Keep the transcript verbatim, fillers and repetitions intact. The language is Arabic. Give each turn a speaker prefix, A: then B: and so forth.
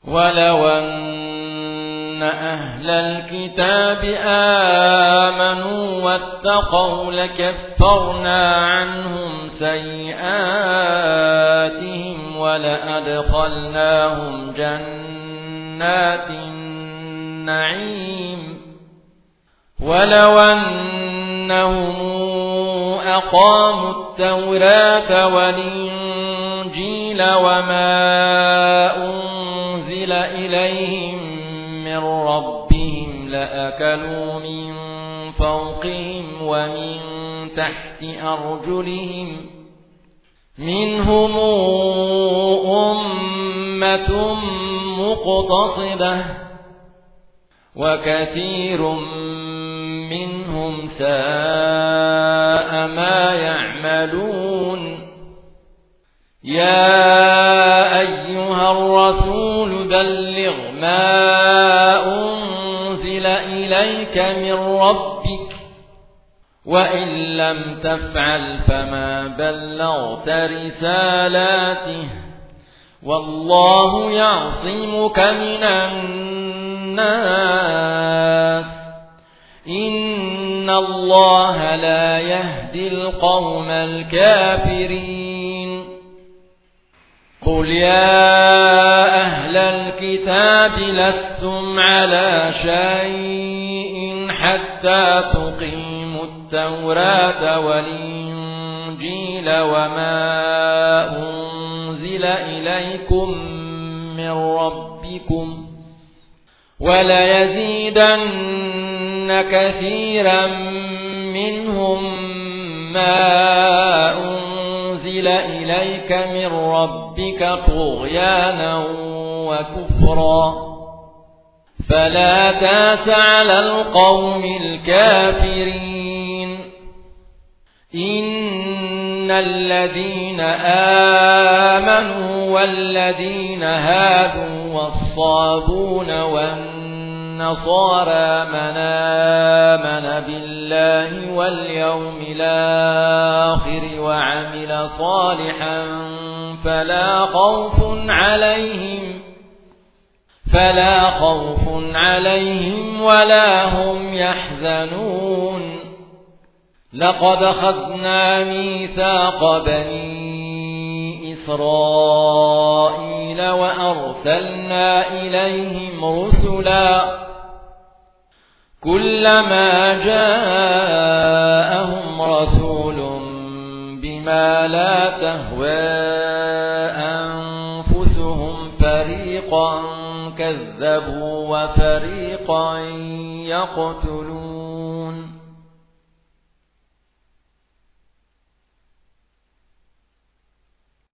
A: ولو أن أهل الكتاب آمنوا واتقوا لكفرنا عنهم سيئاتهم ولأدخلناهم جنات النعيم ولو أنهم أقاموا التوراة والإنجيل وما أنزل إليهم من ربهم لأكلوا من فوقهم ومن تحت أرجلهم منهم أمة مقتصدة وكثير منهم ساء ما يعملون يا أيها الرسول بلغ ما أنزل إليك من ربك وإن لم تفعل فما بلغت رسالاته والله يعصمك من الناس إن الله لا يهدي القوم الكافرين قل يا أهل الكتاب لستم على شيء حتى تقيموا التوراة والإنجيل وما أنزل إليكم من ربكم وليزيدن كثيرا منهم ما أنزل إليك من ربك طغيانا وكفرا فلا تأس على القوم الكافرين إن الذين آمنوا والذين هادوا والصابون والنصارى من آمن بالله واليوم الآخر وعمل صالحا فلا خوف عليهم فلا خوف عليهم ولا هم يحزنون لقد أخذنا ميثاق بني إسرائيل وأرسلنا إليهم رسلا كلما جاءهم رسول بما لا تهوى أنفسهم فريقا كذبوا وفريقا يقتلون